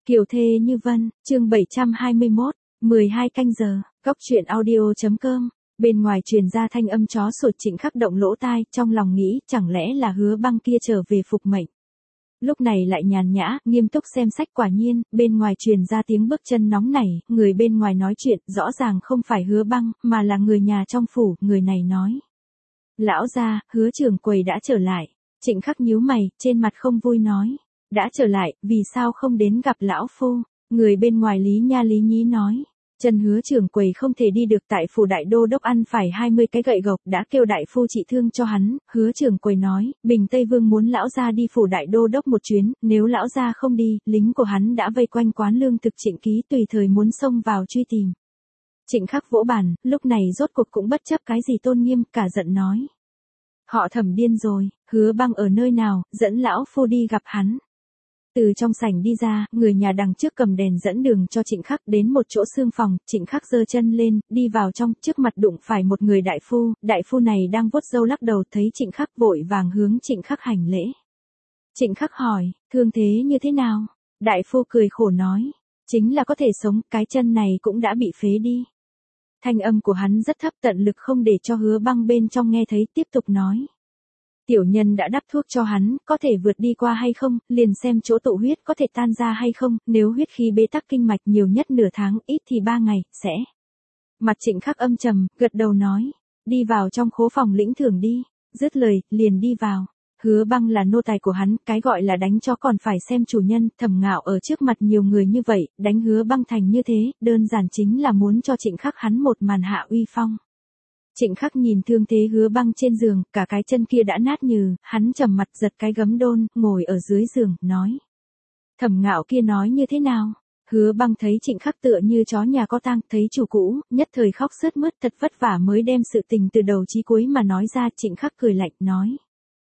Kiều thê như vân, chương 721, 12 canh giờ, góc truyện audio.com. Bên ngoài truyền ra thanh âm chó sủa. Trịnh Khắc động lỗ tai, trong lòng nghĩ chẳng lẽ là Hứa Băng kia trở về phục mệnh. Lúc này lại nhàn nhã, nghiêm túc xem sách. Quả nhiên, bên ngoài truyền ra tiếng bước chân nóng nảy, người bên ngoài nói chuyện, rõ ràng không phải Hứa Băng, mà là người nhà trong phủ. Người này nói: lão gia, Hứa trưởng quầy đã trở lại. Trịnh Khắc nhíu mày, trên mặt không vui nói: đã trở lại, vì sao không đến gặp lão phu? Người bên ngoài Lý Nha Lý Nhí nói: chân Hứa trưởng quầy không thể đi được, tại phủ đại đô đốc ăn phải 20 cái gậy gộc, đã kêu đại phu trị thương cho hắn. Hứa trưởng quầy nói: Bình Tây Vương muốn lão gia đi phủ đại đô đốc một chuyến, nếu lão gia không đi, lính của hắn đã vây quanh quán lương thực Trịnh Ký, tùy thời muốn xông vào truy tìm. Trịnh Khắc vỗ bàn, lúc này rốt cuộc cũng bất chấp cái gì tôn nghiêm, cả giận nói: họ Thẩm điên rồi, Hứa Băng ở nơi nào, dẫn lão phu đi gặp hắn. Từ trong sảnh đi ra, người nhà đằng trước cầm đèn dẫn đường cho Trịnh Khắc đến một chỗ xương phòng. Trịnh Khắc giơ chân lên, đi vào trong, trước mặt đụng phải một người đại phu này đang vuốt râu lắc đầu, thấy Trịnh Khắc vội vàng hướng Trịnh Khắc hành lễ. Trịnh Khắc hỏi: thương thế như thế nào? Đại phu cười khổ nói: chính là có thể sống, cái chân này cũng đã bị phế đi. Thanh âm của hắn rất thấp, tận lực không để cho Hứa Băng bên trong nghe thấy, tiếp tục nói: tiểu nhân đã đắp thuốc cho hắn, có thể vượt đi qua hay không, liền xem chỗ tụ huyết có thể tan ra hay không, nếu huyết khí bế tắc kinh mạch nhiều nhất nửa tháng, ít thì 3 ngày, sẽ. Mặt Trịnh Khắc âm trầm, gật đầu nói: đi vào trong khố phòng lĩnh thưởng đi. Dứt lời, liền đi vào. Hứa Băng là nô tài của hắn, cái gọi là đánh chó còn phải xem chủ nhân. Thẩm Ngạo ở trước mặt nhiều người như vậy, đánh Hứa Băng thành như thế, đơn giản chính là muốn cho Trịnh Khắc hắn một màn hạ uy phong. Trịnh Khắc nhìn thương thế Hứa Băng trên giường, cả cái chân kia đã nát nhừ, hắn trầm mặt giật cái gấm đôn, ngồi ở dưới giường, nói: Thẩm Ngạo kia nói như thế nào? Hứa Băng thấy Trịnh Khắc tựa như chó nhà có tang, thấy chủ cũ, nhất thời khóc sướt mướt, thật vất vả mới đem sự tình từ đầu chí cuối mà nói ra. Trịnh Khắc cười lạnh, nói: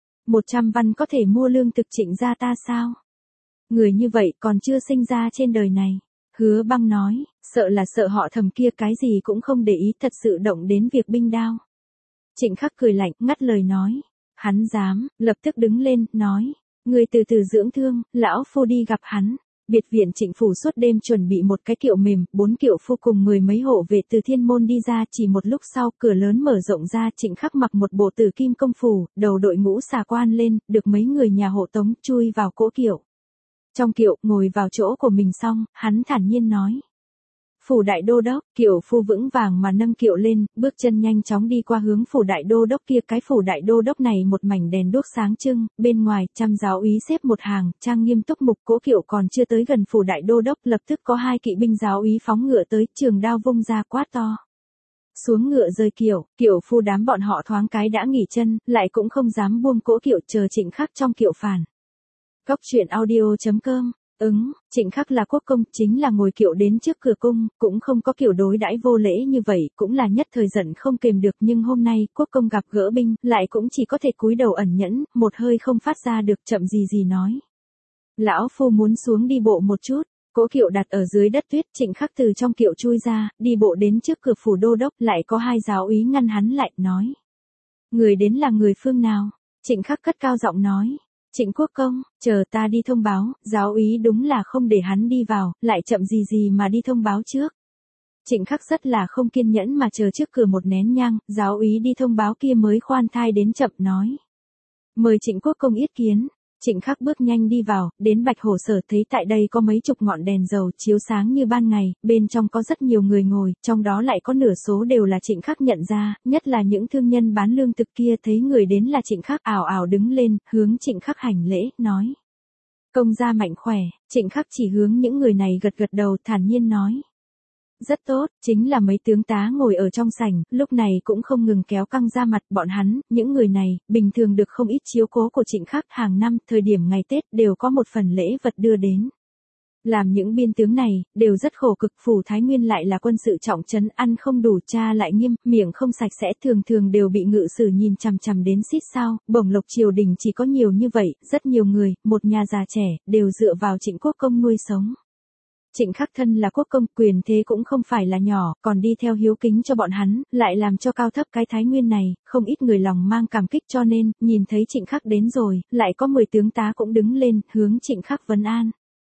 100 văn có thể mua lương thực Trịnh gia ta sao? Người như vậy còn chưa sinh ra trên đời này. Hứa Băng nói: sợ là sợ họ Thẩm kia cái gì cũng không để ý, thật sự động đến việc binh đao. Trịnh Khắc cười lạnh, ngắt lời nói: hắn dám, lập tức đứng lên, nói: người từ từ dưỡng thương, lão phu đi gặp hắn. Biệt viện Trịnh phủ suốt đêm chuẩn bị một cái kiệu mềm, 4 kiệu phu cùng 10 mấy hộ vệ từ thiên môn đi ra. Chỉ một lúc sau, cửa lớn mở rộng ra, Trịnh Khắc mặc một bộ tử kim công phủ, đầu đội mũ xà quan lên, được mấy người nhà hộ tống, chui vào cỗ kiệu. Trong kiệu, ngồi vào chỗ của mình xong, hắn thản nhiên nói: phủ đại đô đốc. Kiệu phu vững vàng mà nâng kiệu lên, bước chân nhanh chóng đi qua hướng phủ đại đô đốc kia. Cái phủ đại đô đốc này một mảnh đèn đuốc sáng trưng, bên ngoài, trăm giáo úy xếp một hàng, trang nghiêm túc mục. Cỗ kiệu còn chưa tới gần phủ đại đô đốc, lập tức có 2 kỵ binh giáo úy phóng ngựa tới, trường đao vung ra, quát to: xuống ngựa rời kiệu. Kiệu phu đám bọn họ thoáng cái đã nghỉ chân, lại cũng không dám buông cỗ kiệu, chờ Trịnh Khắc trong kiệu phản. Góc truyện audio.com. Trịnh Khắc là quốc công, chính là ngồi kiệu đến trước cửa cung, cũng không có kiểu đối đãi vô lễ như vậy, cũng là nhất thời giận không kềm được. Nhưng hôm nay, quốc công gặp gỡ binh, lại cũng chỉ có thể cúi đầu ẩn nhẫn, một hơi không phát ra được, chậm gì nói: lão phu muốn xuống đi bộ một chút. Cỗ kiệu đặt ở dưới đất tuyết, Trịnh Khắc từ trong kiệu chui ra, đi bộ đến trước cửa phủ đô đốc, lại có 2 giáo úy ngăn hắn lại, nói: người đến là người phương nào? Trịnh Khắc cất cao giọng nói: Trịnh quốc công, chờ ta đi thông báo. Giáo úy đúng là không để hắn đi vào, lại chậm gì mà đi thông báo trước. Trịnh Khắc rất là không kiên nhẫn mà chờ trước cửa một nén nhang, giáo úy đi thông báo kia mới khoan thai đến chậm, nói: mời Trịnh quốc công yết kiến. Trịnh Khắc bước nhanh đi vào, đến Bạch Hổ Sở, thấy tại đây có mấy chục ngọn đèn dầu chiếu sáng như ban ngày, bên trong có rất nhiều người ngồi, trong đó lại có nửa số đều là Trịnh Khắc nhận ra, nhất là những thương nhân bán lương thực kia, thấy người đến là Trịnh Khắc, ảo ảo đứng lên, hướng Trịnh Khắc hành lễ, nói: công gia mạnh khỏe. Trịnh Khắc chỉ hướng những người này gật gật đầu, thản nhiên nói: rất tốt. Chính là mấy tướng tá ngồi ở trong sảnh, lúc này cũng không ngừng kéo căng ra mặt. Bọn hắn, những người này, bình thường được không ít chiếu cố của Trịnh Khắc, hàng năm, thời điểm ngày Tết, đều có một phần lễ vật đưa đến. Làm những biên tướng này, đều rất khổ cực. Phủ Thái Nguyên lại là quân sự trọng trấn, ăn không đủ, tra lại nghiêm, miệng không sạch sẽ, thường đều bị ngự sử nhìn chằm chằm đến xít sao. Bổng lộc triều đình chỉ có nhiều như vậy, rất nhiều người, một nhà già trẻ, đều dựa vào Trịnh quốc công nuôi sống. Trịnh Khắc thân là quốc công, quyền thế cũng không phải là nhỏ, còn đi theo hiếu kính cho bọn hắn, lại làm cho cao thấp cái Thái Nguyên này, không ít người lòng mang cảm kích, cho nên, nhìn thấy Trịnh Khắc đến rồi, lại có 10 tướng tá cũng đứng lên, hướng Trịnh Khắc vấn an.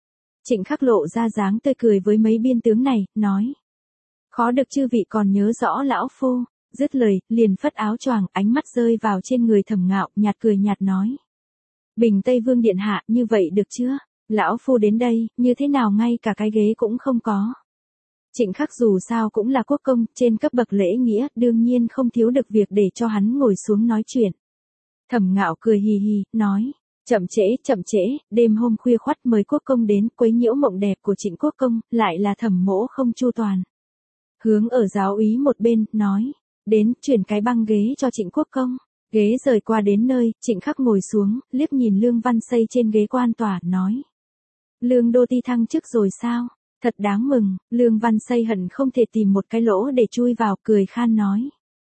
Trịnh Khắc lộ ra dáng tươi cười với mấy biên tướng này, nói. Khó được chư vị còn nhớ rõ lão phu, dứt lời, liền phất áo choàng, ánh mắt rơi vào trên người Thẩm Ngạo, nhạt cười nhạt nói. Bình Tây Vương điện hạ, như vậy được chưa? Lão phu đến đây, như thế nào ngay cả cái ghế cũng không có. Trịnh Khắc dù sao cũng là quốc công, trên cấp bậc lễ nghĩa, đương nhiên không thiếu được việc để cho hắn ngồi xuống nói chuyện. Thẩm Ngạo cười hì hì, nói. Chậm trễ, đêm hôm khuya khoắt mời quốc công đến quấy nhiễu mộng đẹp của Trịnh quốc công, lại là Thẩm mỗ không chu toàn. Hướng ở giáo úy một bên, nói. Đến, chuyển cái băng ghế cho Trịnh quốc công. Ghế rời qua đến nơi, Trịnh Khắc ngồi xuống, liếc nhìn Lương Văn Xây trên ghế quan tòa, nói. Lương đô ti thăng chức rồi sao? Thật đáng mừng, Lương Văn Xây hận không thể tìm một cái lỗ để chui vào, cười khan nói.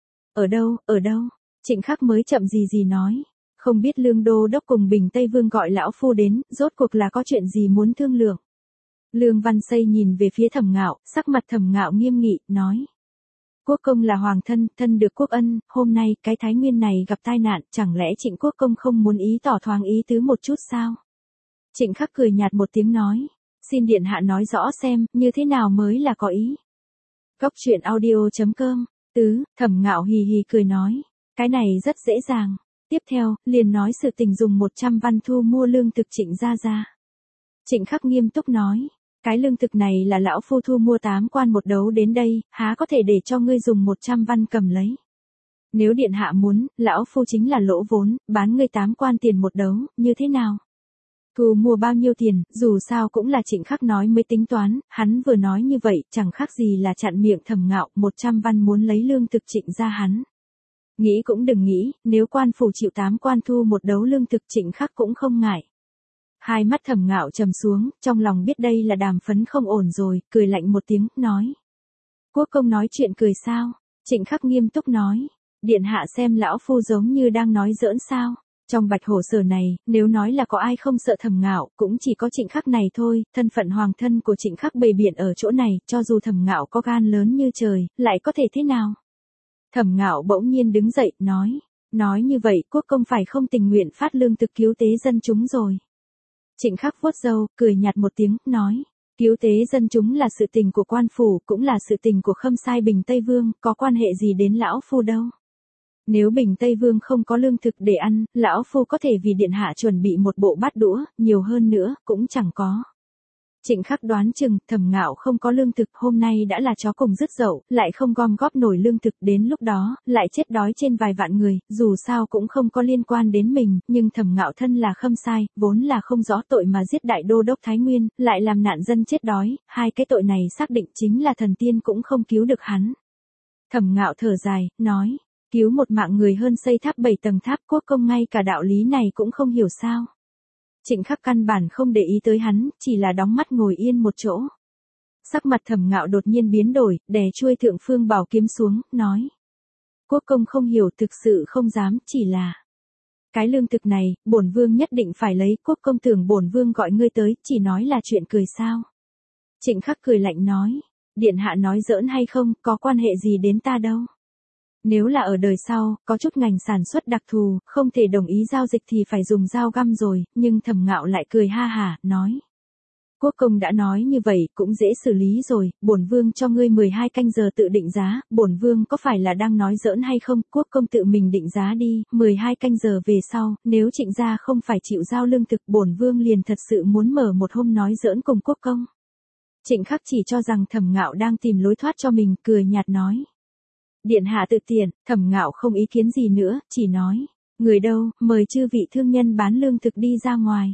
Ở đâu? Trịnh Khắc mới chậm gì nói. Không biết Lương đô đốc cùng Bình Tây Vương gọi lão phu đến, rốt cuộc là có chuyện gì muốn thương lượng. Lương Văn Xây nhìn về phía Thẩm Ngạo, sắc mặt Thẩm Ngạo nghiêm nghị, nói. Quốc công là hoàng thân, thân được quốc ân, hôm nay cái Thái Nguyên này gặp tai nạn, chẳng lẽ Trịnh quốc công không muốn ý tỏ thoáng ý tứ một chút sao? Trịnh Khắc cười nhạt một tiếng nói. Xin điện hạ nói rõ xem, như thế nào mới là có ý. Góc truyện audio.com, Thẩm Ngạo hì hì cười nói. Cái này rất dễ dàng. Tiếp theo, liền nói sự tình dùng 100 văn thu mua lương thực Trịnh gia gia. Trịnh Khắc nghiêm túc nói. Cái lương thực này là lão phu thu mua 8 quan một đấu đến đây, há có thể để cho ngươi dùng 100 văn cầm lấy. Nếu điện hạ muốn, lão phu chính là lỗ vốn, bán ngươi 8 quan tiền một đấu, như thế nào? Thu mua bao nhiêu tiền, dù sao cũng là Trịnh Khắc nói mới tính toán, hắn vừa nói như vậy, chẳng khác gì là chặn miệng Thẩm Ngạo, 100 văn muốn lấy lương thực Trịnh gia hắn. Nghĩ cũng đừng nghĩ, nếu quan phủ chịu 8 quan thu một đấu lương thực Trịnh Khắc cũng không ngại. Hai mắt Thẩm Ngạo trầm xuống, trong lòng biết đây là đàm phấn không ổn rồi, cười lạnh một tiếng, nói. Quốc công nói chuyện cười sao? Trịnh Khắc nghiêm túc nói. Điện hạ xem lão phu giống như đang nói giỡn sao? Trong Bạch Hổ Sở này, nếu nói là có ai không sợ Thẩm Ngạo, cũng chỉ có Trịnh Khắc này thôi, thân phận hoàng thân của Trịnh Khắc bày biện ở chỗ này, cho dù Thẩm Ngạo có gan lớn như trời, lại có thể thế nào? Thẩm Ngạo bỗng nhiên đứng dậy, nói như vậy, quốc công phải không tình nguyện phát lương thực cứu tế dân chúng rồi. Trịnh Khắc vuốt râu, cười nhạt một tiếng, nói, cứu tế dân chúng là sự tình của quan phủ, cũng là sự tình của Khâm Sai Bình Tây Vương, có quan hệ gì đến lão phu đâu. Nếu Bình Tây Vương không có lương thực để ăn, lão phu có thể vì điện hạ chuẩn bị một bộ bát đũa, nhiều hơn nữa, cũng chẳng có. Trịnh Khắc đoán chừng, Thẩm Ngạo không có lương thực, hôm nay đã là chó cùng rứt dậu, lại không gom góp nổi lương thực, đến lúc đó, lại chết đói trên vài vạn người, dù sao cũng không có liên quan đến mình, nhưng Thẩm Ngạo thân là Khâm Sai, vốn là không rõ tội mà giết đại đô đốc Thái Nguyên, lại làm nạn dân chết đói, hai cái tội này xác định chính là thần tiên cũng không cứu được hắn. Thẩm Ngạo thở dài, nói, cứu một mạng người hơn xây tháp 7 tầng tháp, quốc công ngay cả đạo lý này cũng không hiểu sao. Trịnh Khắc căn bản không để ý tới hắn, chỉ là đóng mắt ngồi yên một chỗ. Sắc mặt Thẩm Ngạo đột nhiên biến đổi, đè chuôi thượng phương bảo kiếm xuống, nói. Quốc công không hiểu, thực sự không dám, chỉ là. Cái lương thực này, bổn vương nhất định phải lấy, quốc công tưởng bổn vương gọi ngươi tới, chỉ nói là chuyện cười sao. Trịnh Khắc cười lạnh nói. Điện hạ nói giỡn hay không, có quan hệ gì đến ta đâu. Nếu là ở đời sau, có chút ngành sản xuất đặc thù, không thể đồng ý giao dịch thì phải dùng dao găm rồi, nhưng Thẩm Ngạo lại cười ha hả, nói. Quốc công đã nói như vậy, cũng dễ xử lý rồi, bổn vương cho ngươi 12 canh giờ tự định giá, bổn vương có phải là đang nói giỡn hay không, quốc công tự mình định giá đi, 12 canh giờ về sau, nếu Trịnh gia không phải chịu giao lương thực, bổn vương liền thật sự muốn mở một hôm nói giỡn cùng quốc công. Trịnh Khắc chỉ cho rằng Thẩm Ngạo đang tìm lối thoát cho mình, cười nhạt nói. Điện hạ tự tiện, Thẩm Ngạo không ý kiến gì nữa, chỉ nói, người đâu, mời chư vị thương nhân bán lương thực đi ra ngoài.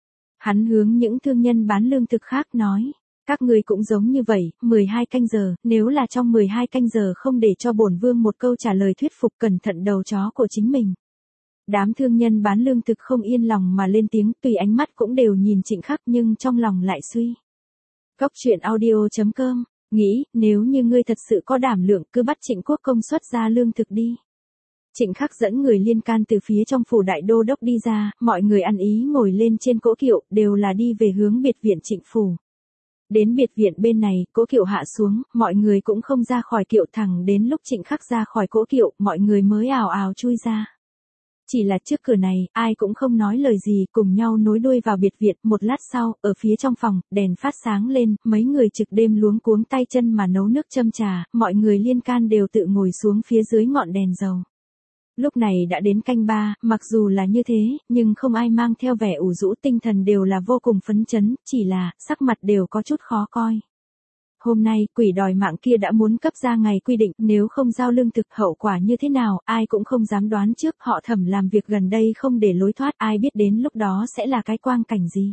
Hắn hướng những thương nhân bán lương thực khác nói, các người cũng giống như vậy, 12 canh giờ, nếu là trong 12 canh giờ không để cho bổn vương một câu trả lời thuyết phục, cẩn thận đầu chó của chính mình. Đám thương nhân bán lương thực không yên lòng mà lên tiếng, tùy ánh mắt cũng đều nhìn Trịnh Khắc nhưng trong lòng lại suy. Góc truyện audio.com, nghĩ, nếu như ngươi thật sự có đảm lượng cứ bắt Trịnh quốc công xuất ra lương thực đi. Trịnh Khắc dẫn người liên can từ phía trong phủ đại đô đốc đi ra, mọi người ăn ý ngồi lên trên cỗ kiệu, đều là đi về hướng biệt viện Trịnh phủ. Đến biệt viện bên này, cỗ kiệu hạ xuống, mọi người cũng không ra khỏi kiệu, thẳng đến lúc Trịnh Khắc ra khỏi cỗ kiệu, mọi người mới ào ào chui ra. Chỉ là trước cửa này, ai cũng không nói lời gì, cùng nhau nối đuôi vào biệt viện. Một lát sau, ở phía trong phòng, đèn phát sáng lên, mấy người trực đêm luống cuống tay chân mà nấu nước châm trà, mọi người liên can đều tự ngồi xuống phía dưới ngọn đèn dầu. Lúc này đã đến canh 3, mặc dù là như thế, nhưng không ai mang theo vẻ ủ rũ, tinh thần đều là vô cùng phấn chấn, chỉ là, sắc mặt đều có chút khó coi. Hôm nay, quỷ đòi mạng kia đã muốn cấp ra ngày quy định, nếu không giao lương thực hậu quả như thế nào, ai cũng không dám đoán trước, họ Thẩm làm việc gần đây không để lối thoát, ai biết đến lúc đó sẽ là cái quang cảnh gì.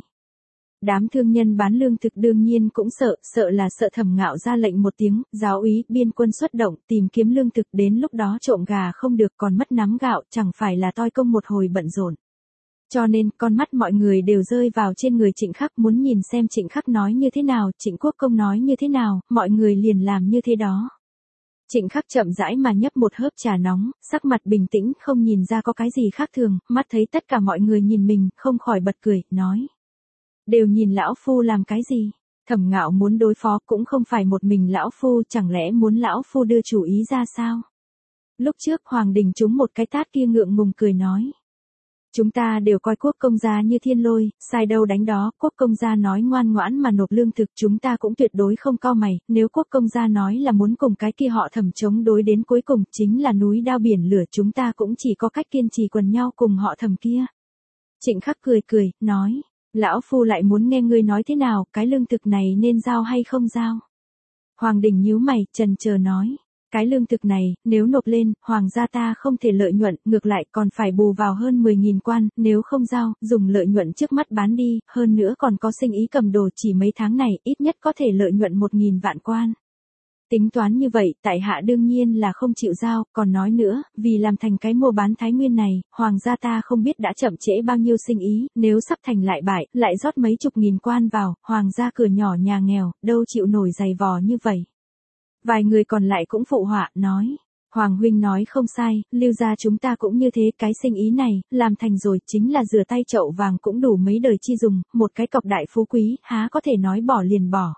Đám thương nhân bán lương thực đương nhiên cũng sợ là sợ Thẩm Ngạo ra lệnh một tiếng, giáo úy, biên quân xuất động, tìm kiếm lương thực, đến lúc đó trộm gà không được còn mất nắm gạo, chẳng phải là toi công một hồi bận rộn. Cho nên, con mắt mọi người đều rơi vào trên người Trịnh Khắc, muốn nhìn xem Trịnh Khắc nói như thế nào, Trịnh Quốc Công nói như thế nào, mọi người liền làm như thế đó. Trịnh Khắc chậm rãi mà nhấp một hớp trà nóng, sắc mặt bình tĩnh, không nhìn ra có cái gì khác thường, mắt thấy tất cả mọi người nhìn mình, không khỏi bật cười, nói. Đều nhìn lão phu làm cái gì? Thẩm Ngạo muốn đối phó cũng không phải một mình lão phu, chẳng lẽ muốn lão phu đưa chủ ý ra sao? Lúc trước Hoàng Đình trúng một cái tát kia ngượng ngùng cười nói. Chúng ta đều coi Quốc công gia như thiên lôi, sai đâu đánh đó, Quốc công gia nói ngoan ngoãn mà nộp lương thực, chúng ta cũng tuyệt đối không cau mày, nếu Quốc công gia nói là muốn cùng cái kia họ Thẩm chống đối đến cuối cùng, chính là núi đao biển lửa, chúng ta cũng chỉ có cách kiên trì quần nhau cùng họ Thẩm kia. Trịnh Khắc cười, nói, lão phu lại muốn nghe ngươi nói thế nào, cái lương thực này nên giao hay không giao? Hoàng Đình nhíu mày, chần chờ nói. Cái lương thực này, nếu nộp lên, hoàng gia ta không thể lợi nhuận, ngược lại còn phải bù vào hơn 10.000 quan, nếu không giao, dùng lợi nhuận trước mắt bán đi, hơn nữa còn có sinh ý cầm đồ chỉ mấy tháng này, ít nhất có thể lợi nhuận 1.000 vạn quan. Tính toán như vậy, tại hạ đương nhiên là không chịu giao, còn nói nữa, vì làm thành cái mua bán Thái Nguyên này, hoàng gia ta không biết đã chậm trễ bao nhiêu sinh ý, nếu sắp thành lại bại, lại rót mấy chục nghìn quan vào, hoàng gia cửa nhỏ nhà nghèo, đâu chịu nổi dày vò như vậy. Vài người còn lại cũng phụ họa, nói. Hoàng huynh nói không sai, Lưu gia chúng ta cũng như thế, cái sinh ý này, làm thành rồi, chính là rửa tay chậu vàng cũng đủ mấy đời chi dùng, một cái cọc đại phú quý, há có thể nói bỏ liền bỏ.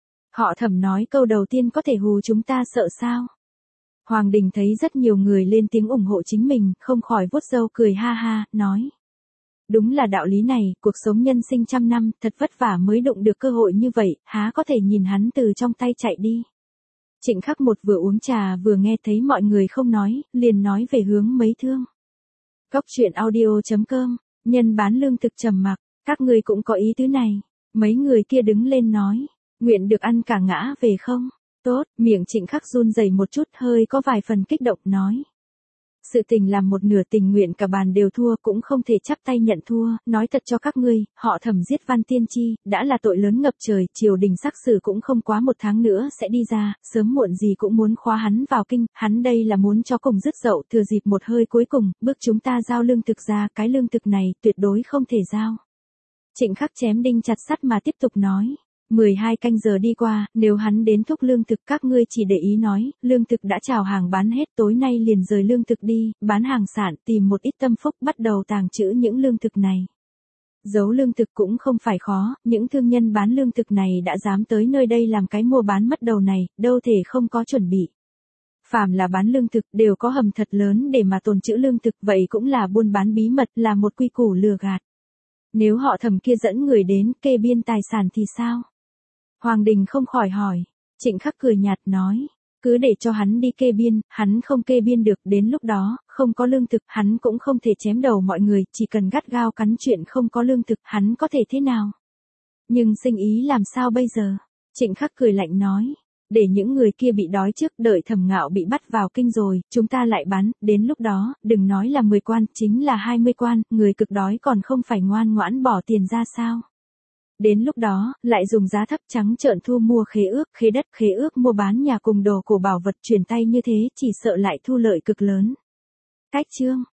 Họ Thẩm nói câu đầu tiên có thể hù chúng ta sợ sao? Hoàng Đình thấy rất nhiều người lên tiếng ủng hộ chính mình, không khỏi vuốt râu cười ha ha, nói. Đúng là đạo lý này, cuộc sống nhân sinh trăm năm, thật vất vả mới đụng được cơ hội như vậy, há có thể nhìn hắn từ trong tay chạy đi. Trịnh Khắc một vừa uống trà vừa nghe thấy mọi người không nói, liền nói về hướng mấy thương. Góc truyện audio.com, nhân bán lương thực trầm mặc, các ngươi cũng có ý tứ này. Mấy người kia đứng lên nói, nguyện được ăn cả ngã về không? Tốt, miệng Trịnh Khắc run rẩy một chút, hơi có vài phần kích động nói. Sự tình làm một nửa, tình nguyện cả bàn đều thua, cũng không thể chắp tay nhận thua, nói thật cho các ngươi, họ Thẩm giết Văn Tiên Chi, đã là tội lớn ngập trời, triều đình xác xử cũng không quá 1 tháng nữa sẽ đi ra, sớm muộn gì cũng muốn khóa hắn vào kinh, hắn đây là muốn cho cùng dứt dậu, thừa dịp một hơi cuối cùng, bước chúng ta giao lương thực ra, cái lương thực này, tuyệt đối không thể giao. Trịnh Khắc chém đinh chặt sắt mà tiếp tục nói. 12 canh giờ đi qua, nếu hắn đến thúc lương thực các ngươi chỉ để ý nói, lương thực đã chào hàng bán hết, tối nay liền rời lương thực đi, bán hàng sản, tìm một ít tâm phúc bắt đầu tàng trữ những lương thực này. Giấu lương thực cũng không phải khó, những thương nhân bán lương thực này đã dám tới nơi đây làm cái mua bán mất đầu này, đâu thể không có chuẩn bị. Phàm là bán lương thực đều có hầm thật lớn để mà tồn trữ lương thực, vậy cũng là buôn bán bí mật, là một quy củ lừa gạt. Nếu họ Thẩm kia dẫn người đến kê biên tài sản thì sao? Hoàng Đình không khỏi hỏi. Trịnh Khắc cười nhạt nói, cứ để cho hắn đi kê biên, hắn không kê biên được, đến lúc đó, không có lương thực, hắn cũng không thể chém đầu mọi người, chỉ cần gắt gao cắn chuyện không có lương thực, hắn có thể thế nào? Nhưng sinh ý làm sao bây giờ? Trịnh Khắc cười lạnh nói, để những người kia bị đói trước, đợi Thẩm Ngạo bị bắt vào kinh rồi, chúng ta lại bán, đến lúc đó, đừng nói là 10 quan, chính là 20 quan, người cực đói còn không phải ngoan ngoãn bỏ tiền ra sao? Đến lúc đó, lại dùng giá thấp trắng trợn thu mua khế ước, khế đất, khế ước mua bán nhà cùng đồ cổ bảo vật chuyển tay như thế, chỉ sợ lại thu lợi cực lớn. Cách chương